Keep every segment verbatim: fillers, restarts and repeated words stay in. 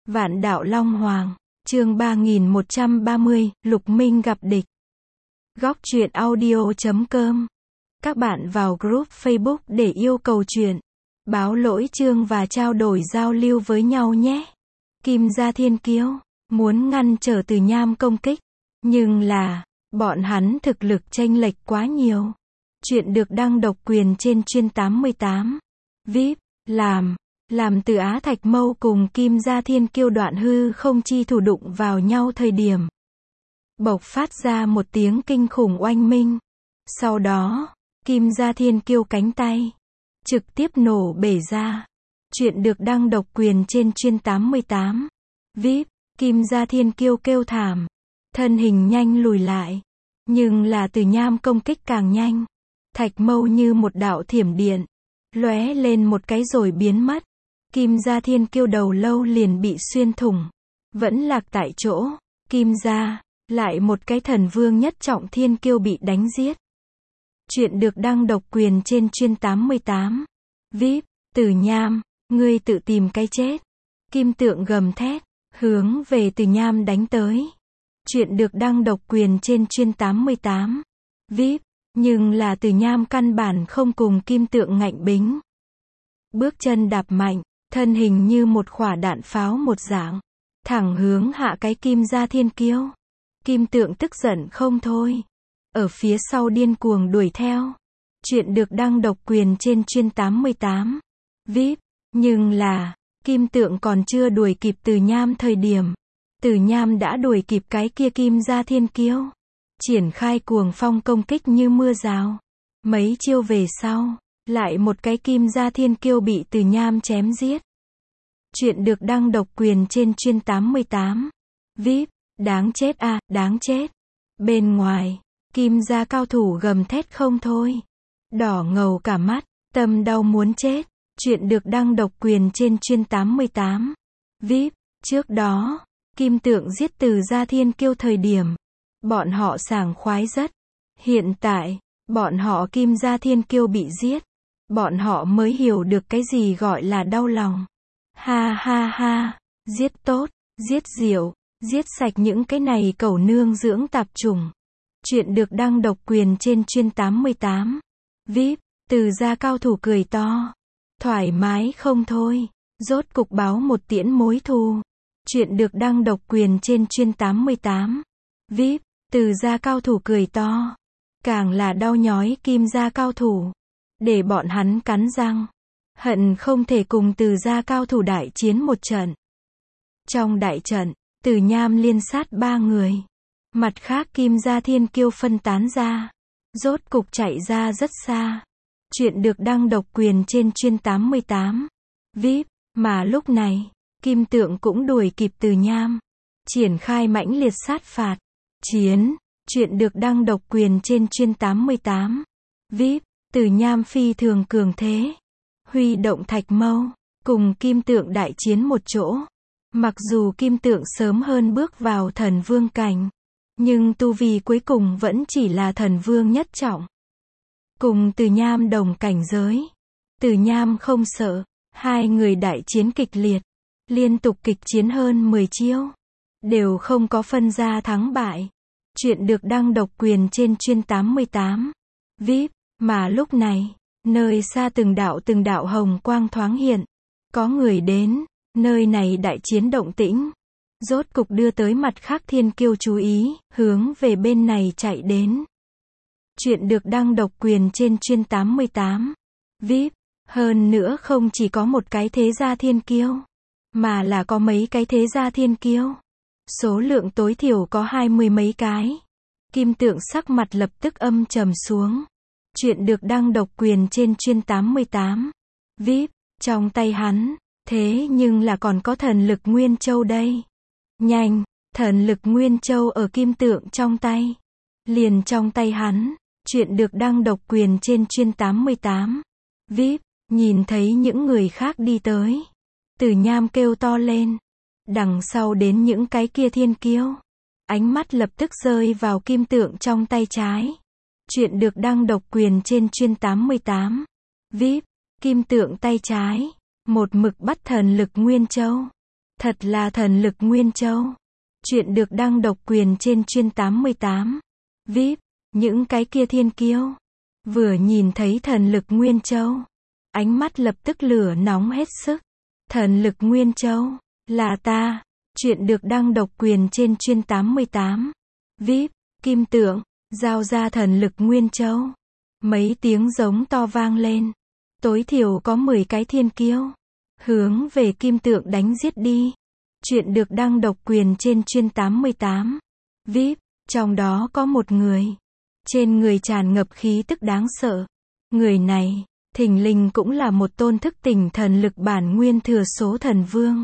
Vạn đạo Long Hoàng, chương ba nghìn một trăm ba mươi, Lục Minh gặp địch. Góc truyện audio chấm com. Các bạn vào group Facebook để yêu cầu truyện, báo lỗi chương và trao đổi giao lưu với nhau nhé. Kim Gia Thiên Kiêu muốn ngăn trở Từ Nham công kích, nhưng là bọn hắn thực lực chênh lệch quá nhiều. Chuyện được đăng độc quyền trên chuyên tám mươi tám. vê i pê, làm, làm Từ Á Thạch Mâu cùng Kim Gia Thiên Kiêu đoạn hư không chi thủ đụng vào nhau thời điểm. Bộc phát ra một tiếng kinh khủng oanh minh. Sau đó, Kim Gia Thiên Kiêu cánh tay trực tiếp nổ bể ra. Chuyện được đăng độc quyền trên chuyên tám mươi tám. vê i pê, Kim Gia Thiên Kiêu kêu thảm, thân hình nhanh lùi lại. Nhưng là Từ Nham công kích càng nhanh. Thạch Mâu như một đạo thiểm điện, lóe lên một cái rồi biến mất. Kim Gia Thiên Kiêu đầu lâu liền bị xuyên thủng, vẫn lạc tại chỗ. Kim Gia, lại một cái thần vương nhất trọng thiên kiêu bị đánh giết. Chuyện được đăng độc quyền trên chuyên tám mươi tám. vê i pê, Từ Nham, ngươi tự tìm cái chết. Kim Tượng gầm thét, hướng về Từ Nham đánh tới. Chuyện được đăng độc quyền trên chuyên tám mươi tám. vê i pê, nhưng là Từ Nham căn bản không cùng Kim Tượng ngạnh bính. Bước chân đạp mạnh, thân hình như một quả đạn pháo một dạng, thẳng hướng hạ cái Kim Gia Thiên Kiêu. Kim Tượng tức giận không thôi, ở phía sau điên cuồng đuổi theo. Chuyện được đăng độc quyền trên chuyên tám mươi tám. vê i pê, nhưng là Kim Tượng còn chưa đuổi kịp Từ Nham thời điểm, Từ Nham đã đuổi kịp cái kia Kim Gia Thiên Kiêu, triển khai cuồng phong công kích như mưa rào. Mấy chiêu về sau, lại một cái Kim Gia Thiên Kiêu bị Từ Nham chém giết. Chuyện được đăng độc quyền trên chuyên tám mươi tám. vê i pê, đáng chết a, à, đáng chết. Bên ngoài, Kim Gia cao thủ gầm thét không thôi, đỏ ngầu cả mắt, tâm đau muốn chết. Chuyện được đăng độc quyền trên chuyên tám mươi tám. vê i pê, trước đó, Kim Tượng giết Từ Gia Thiên Kiêu thời điểm, bọn họ sảng khoái rất. Hiện tại, bọn họ Kim Gia Thiên Kiêu bị giết, bọn họ mới hiểu được cái gì gọi là đau lòng. Ha ha ha, giết tốt, giết diệu, giết sạch những cái này cẩu nương dưỡng tạp chủng. Chuyện được đăng độc quyền trên chuyên tám mươi tám. vê i pê, Từ Gia cao thủ cười to, thoải mái không thôi, rốt cục báo một tiễn mối thù. Chuyện được đăng độc quyền trên chuyên tám mươi tám. vê i pê, Từ Gia cao thủ cười to, càng là đau nhói Kim Gia cao thủ, để bọn hắn cắn răng, hận không thể cùng Từ Gia cao thủ đại chiến một trận. Trong đại trận, Từ Nham liên sát ba người, mặt khác Kim Gia Thiên Kiêu phân tán ra, rốt cục chạy ra rất xa. Chuyện được đăng độc quyền trên chuyên tám mươi tám. vê i pê, mà lúc này, Kim Tượng cũng đuổi kịp Từ Nham, triển khai mãnh liệt sát phạt. Chiến, chuyện được đăng độc quyền trên chuyên tám mươi tám. vê i pê, Từ Nham phi thường cường thế, huy động Thạch Mâu, cùng Kim Tượng đại chiến một chỗ. Mặc dù Kim Tượng sớm hơn bước vào thần vương cảnh, nhưng tu vi cuối cùng vẫn chỉ là thần vương nhất trọng. Cùng Từ Nham đồng cảnh giới, Từ Nham không sợ, hai người đại chiến kịch liệt, liên tục kịch chiến hơn mười chiêu, đều không có phân ra thắng bại. Chuyện được đăng độc quyền trên chuyên tám mươi tám. vê i pê, mà lúc này, nơi xa từng đạo từng đạo hồng quang thoáng hiện, có người đến. Nơi này đại chiến động tĩnh, rốt cục đưa tới mặt khác thiên kiêu chú ý, hướng về bên này chạy đến. Chuyện được đăng độc quyền trên chuyên tám mươi tám. vê i pê, hơn nữa không chỉ có một cái thế gia thiên kiêu, mà là có mấy cái thế gia thiên kiêu. Số lượng tối thiểu có hai mươi mấy cái. Kim Tượng sắc mặt lập tức âm trầm xuống. Chuyện được đăng độc quyền trên chuyên tám mươi tám. vê i pê, trong tay hắn, thế nhưng là còn có thần lực Nguyên Châu đây. Nhanh, thần lực Nguyên Châu ở Kim Tượng trong tay. Liền trong tay hắn, chuyện được đăng độc quyền trên chuyên tám mươi tám. vê i pê, nhìn thấy những người khác đi tới, Từ Nham kêu to lên. Đằng sau đến những cái kia thiên kiêu, ánh mắt lập tức rơi vào Kim Tượng trong tay trái. Chuyện được đăng độc quyền trên chuyên tám mươi tám. vê i pê, Kim Tượng tay trái, một mực bắt thần lực Nguyên Châu. Thật là thần lực Nguyên Châu. Chuyện được đăng độc quyền trên chuyên tám mươi tám. vê i pê, những cái kia thiên kiêu. Vừa nhìn thấy thần lực Nguyên Châu, ánh mắt lập tức lửa nóng hết sức. Thần lực Nguyên Châu, là ta. Chuyện được đăng độc quyền trên chuyên tám mươi tám. vê i pê, Kim Tượng, giao ra thần lực Nguyên Châu. Mấy tiếng giống to vang lên. Tối thiểu có mười cái thiên kiêu. Hướng về Kim Tượng đánh giết đi. Chuyện được đăng độc quyền trên chuyên tám mươi tám. vê i pê, trong đó có một người. Trên người tràn ngập khí tức đáng sợ. Người này, thình lình cũng là một tôn thức tỉnh thần lực bản nguyên thừa số thần vương.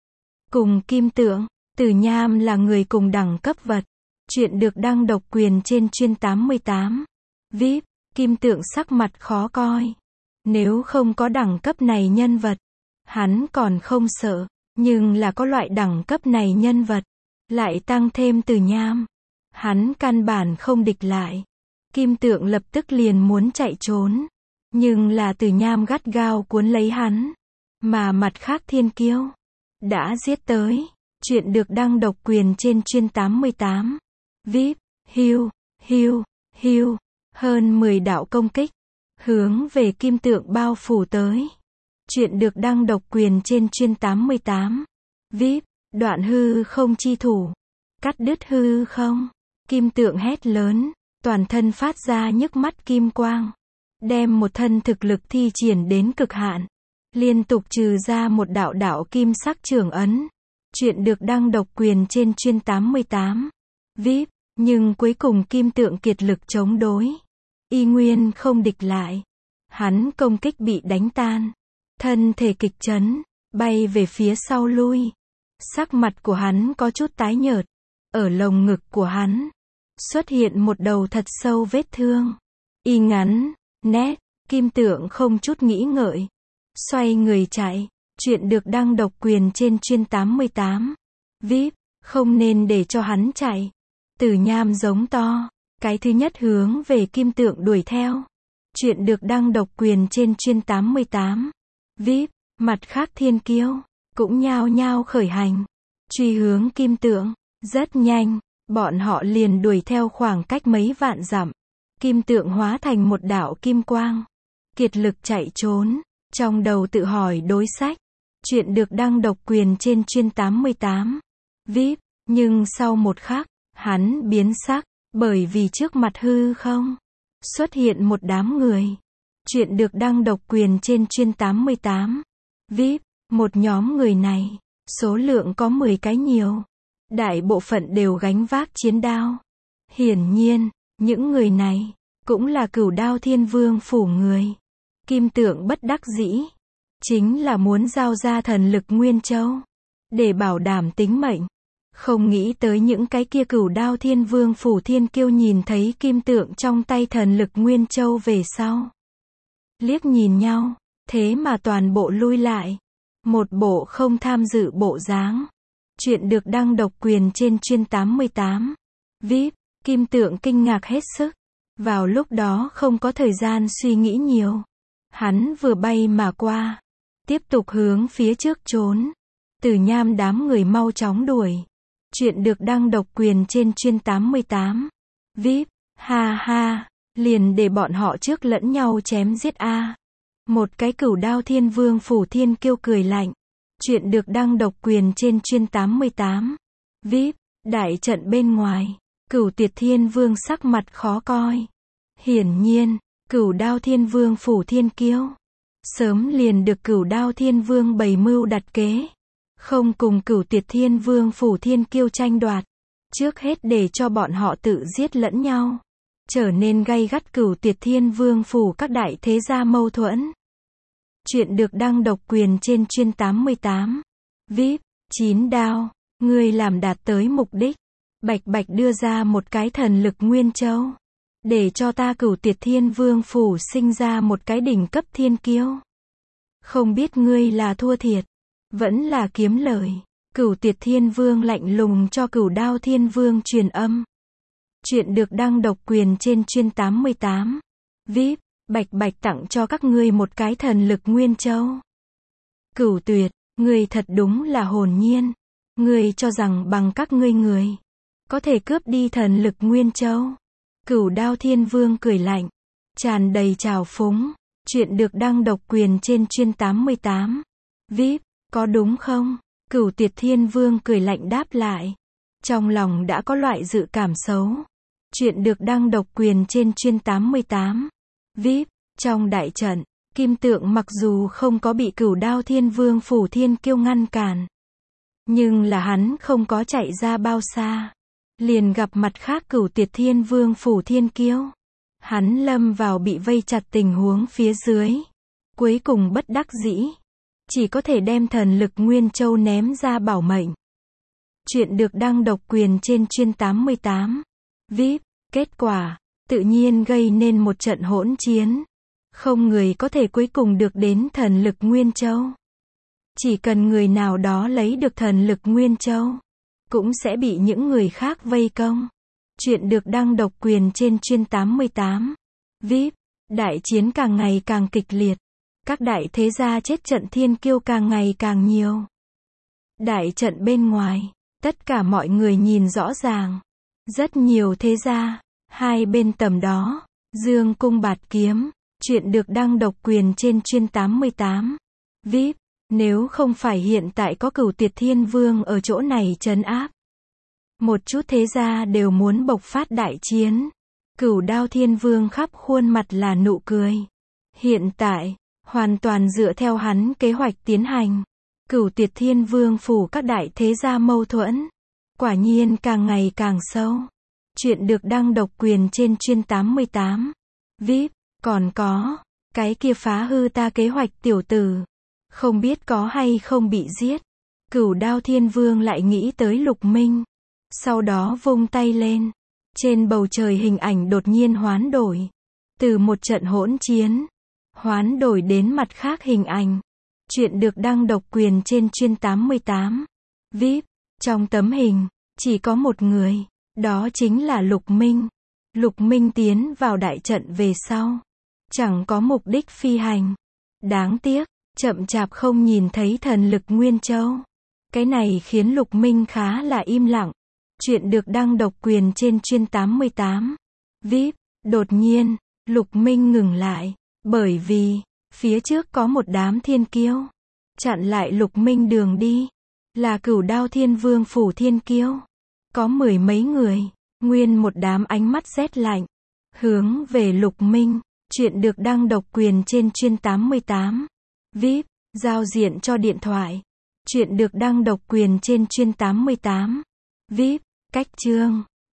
Cùng Kim Tượng, Tử Nham là người cùng đẳng cấp vật. Chuyện được đăng độc quyền trên chuyên tám mươi tám. vê i pê, Kim Tượng sắc mặt khó coi. Nếu không có đẳng cấp này nhân vật, hắn còn không sợ. Nhưng là có loại đẳng cấp này nhân vật, lại tăng thêm Tử Nham, hắn căn bản không địch lại. Kim Tượng lập tức liền muốn chạy trốn, nhưng là Tử Nham gắt gao cuốn lấy hắn, mà mặt khác thiên kiêu đã giết tới. Chuyện được đăng độc quyền trên chuyên tám mươi tám. vê i pê, hiu, hiu, hiu, hơn mười đạo công kích hướng về Kim Tượng bao phủ tới. Chuyện được đăng độc quyền trên chuyên tám mươi tám. vê i pê, đoạn hư không chi thủ. Cắt đứt hư không. Kim Tượng hét lớn, toàn thân phát ra nhức mắt kim quang. Đem một thân thực lực thi triển đến cực hạn. Liên tục trừ ra một đạo đạo kim sắc trường ấn. Chuyện được đăng độc quyền trên chuyên tám mươi tám. vê i pê, nhưng cuối cùng Kim Tượng kiệt lực chống đối. Y nguyên không địch lại. Hắn công kích bị đánh tan. Thân thể kịch chấn, bay về phía sau lui. Sắc mặt của hắn có chút tái nhợt. Ở lồng ngực của hắn, xuất hiện một đầu thật sâu vết thương. Y ngắn, nét, Kim Tượng không chút nghĩ ngợi. Xoay người chạy. Chuyện được đăng độc quyền trên chuyên tám mươi tám. vê i pê, không nên để cho hắn chạy. Tử Nham giống to. Cái thứ nhất hướng về Kim Tượng đuổi theo. Chuyện được đăng độc quyền trên chuyên tám mươi tám. vê i pê, mặt khác thiên kiêu cũng nhao nhao khởi hành, truy hướng Kim Tượng. Rất nhanh, bọn họ liền đuổi theo khoảng cách mấy vạn dặm. Kim Tượng hóa thành một đạo kim quang, kiệt lực chạy trốn, trong đầu tự hỏi đối sách. Chuyện được đăng độc quyền trên chuyên tám mươi tám. vê i pê, nhưng sau một khắc, hắn biến sắc, bởi vì trước mặt hư không xuất hiện một đám người. Chuyện được đăng độc quyền trên chuyên tám mươi tám. vê i pê, một nhóm người này, số lượng có mười cái nhiều. Đại bộ phận đều gánh vác chiến đao. Hiển nhiên, những người này, cũng là Cửu Đao Thiên Vương phủ người. Kim Tượng bất đắc dĩ, chính là muốn giao ra thần lực Nguyên Châu, để bảo đảm tính mệnh. Không nghĩ tới những cái kia Cửu Đao Thiên Vương phủ thiên kiêu nhìn thấy Kim Tượng trong tay thần lực Nguyên Châu về sau. Liếc nhìn nhau, thế mà toàn bộ lui lại. Một bộ không tham dự bộ dáng. Chuyện được đăng độc quyền trên chuyên tám mươi tám. vê i pê, Kim Tượng kinh ngạc hết sức. Vào lúc đó không có thời gian suy nghĩ nhiều. Hắn vừa bay mà qua. Tiếp tục hướng phía trước trốn. Tử Nham đám người mau chóng đuổi. Chuyện được đăng độc quyền trên chuyên tám mươi tám. vê i pê, ha ha, liền để bọn họ trước lẫn nhau chém giết a. Một cái Cửu Đao Thiên Vương phủ thiên kiêu cười lạnh. Chuyện được đăng độc quyền trên chuyên tám mươi tám. vê i pê, đại trận bên ngoài, Cửu Tuyệt Thiên Vương sắc mặt khó coi. Hiển nhiên, Cửu Đao Thiên Vương phủ thiên kiêu sớm liền được Cửu Đao Thiên Vương bày mưu đặt kế, không cùng Cửu Tuyệt Thiên Vương phủ thiên kiêu tranh đoạt, trước hết để cho bọn họ tự giết lẫn nhau, trở nên gay gắt Cửu Tuyệt Thiên Vương phủ các đại thế gia mâu thuẫn. Chuyện được đăng độc quyền trên chuyên tám mươi tám. vê i pê, chín đao, ngươi làm đạt tới mục đích. Bạch bạch đưa ra một cái thần lực Nguyên Châu, để cho ta Cửu Tuyệt Thiên Vương phủ sinh ra một cái đỉnh cấp thiên kiêu. Không biết ngươi là thua thiệt, vẫn là kiếm lời. Cửu Tuyệt Thiên Vương lạnh lùng cho Cửu Đao Thiên Vương truyền âm. Chuyện được đăng độc quyền trên chuyên tám mươi tám. vê i pê, bạch bạch tặng cho các ngươi một cái thần lực Nguyên Châu. Cửu Tuyệt, Ngươi thật đúng là hồn nhiên. Ngươi cho rằng bằng các ngươi người, có thể cướp đi thần lực Nguyên Châu. Cửu Đao Thiên Vương cười lạnh, tràn đầy trào phúng. Chuyện được đăng độc quyền trên chuyên tám mươi tám. vê i pê, có đúng không? Cửu Tuyệt Thiên Vương cười lạnh đáp lại. Trong lòng đã có loại dự cảm xấu. Chuyện được đăng độc quyền trên chuyên tám mươi tám. vê i pê, trong đại trận, Kim Tượng mặc dù không có bị Cửu Đao Thiên Vương Phủ Thiên Kiêu ngăn cản, nhưng là hắn không có chạy ra bao xa, liền gặp mặt khác Cửu Tuyệt Thiên Vương Phủ Thiên Kiêu. Hắn lâm vào bị vây chặt tình huống phía dưới. Cuối cùng bất đắc dĩ, chỉ có thể đem thần lực Nguyên Châu ném ra bảo mệnh. Chuyện được đăng độc quyền trên chuyên tám mươi tám. vê i pê, kết quả, tự nhiên gây nên một trận hỗn chiến. Không người có thể cuối cùng được đến thần lực Nguyên Châu. Chỉ cần người nào đó lấy được thần lực Nguyên Châu, cũng sẽ bị những người khác vây công. Chuyện được đăng độc quyền trên chuyên tám mươi tám. vê i pê, đại chiến càng ngày càng kịch liệt. Các đại thế gia chết trận thiên kiêu càng ngày càng nhiều. Đại trận bên ngoài, tất cả mọi người nhìn rõ ràng. Rất nhiều thế gia, hai bên tầm đó, dương cung bạt kiếm. Chuyện được đăng độc quyền trên chuyên tám mươi tám. vê i pê, nếu không phải hiện tại có Cửu Tuyệt Thiên Vương ở chỗ này trấn áp, một chút thế gia đều muốn bộc phát đại chiến. Cửu Đao Thiên Vương khắp khuôn mặt là nụ cười. Hiện tại, hoàn toàn dựa theo hắn kế hoạch tiến hành. Cửu Tuyệt Thiên Vương phủ các đại thế gia mâu thuẫn, quả nhiên càng ngày càng sâu. Chuyện được đăng độc quyền trên chuyên tám mươi tám. vê i pê, còn có, cái kia phá hư ta kế hoạch tiểu tử, không biết có hay không bị giết. Cửu Đao Thiên Vương lại nghĩ tới Lục Minh. Sau đó vung tay lên. Trên bầu trời hình ảnh đột nhiên hoán đổi. Từ một trận hỗn chiến, hoán đổi đến mặt khác hình ảnh. Chuyện được đăng độc quyền trên chuyên tám mươi tám. vê i pê, trong tấm hình, chỉ có một người, đó chính là Lục Minh. Lục Minh tiến vào đại trận về sau, chẳng có mục đích phi hành. Đáng tiếc, chậm chạp không nhìn thấy thần lực Nguyên Châu. Cái này khiến Lục Minh khá là im lặng. Chuyện được đăng độc quyền trên chuyên tám mươi tám. vê i pê, đột nhiên, Lục Minh ngừng lại, bởi vì, phía trước có một đám thiên kiêu, chặn lại Lục Minh đường đi, là Cửu Đao Thiên Vương Phủ Thiên Kiêu. Có mười mấy người, nguyên một đám ánh mắt rét lạnh, hướng về Lục Minh. Chuyện được đăng độc quyền trên chuyên tám mươi tám. vê i pê, giao diện cho điện thoại. Chuyện được đăng độc quyền trên chuyên tám mươi tám. vê i pê, cách chương.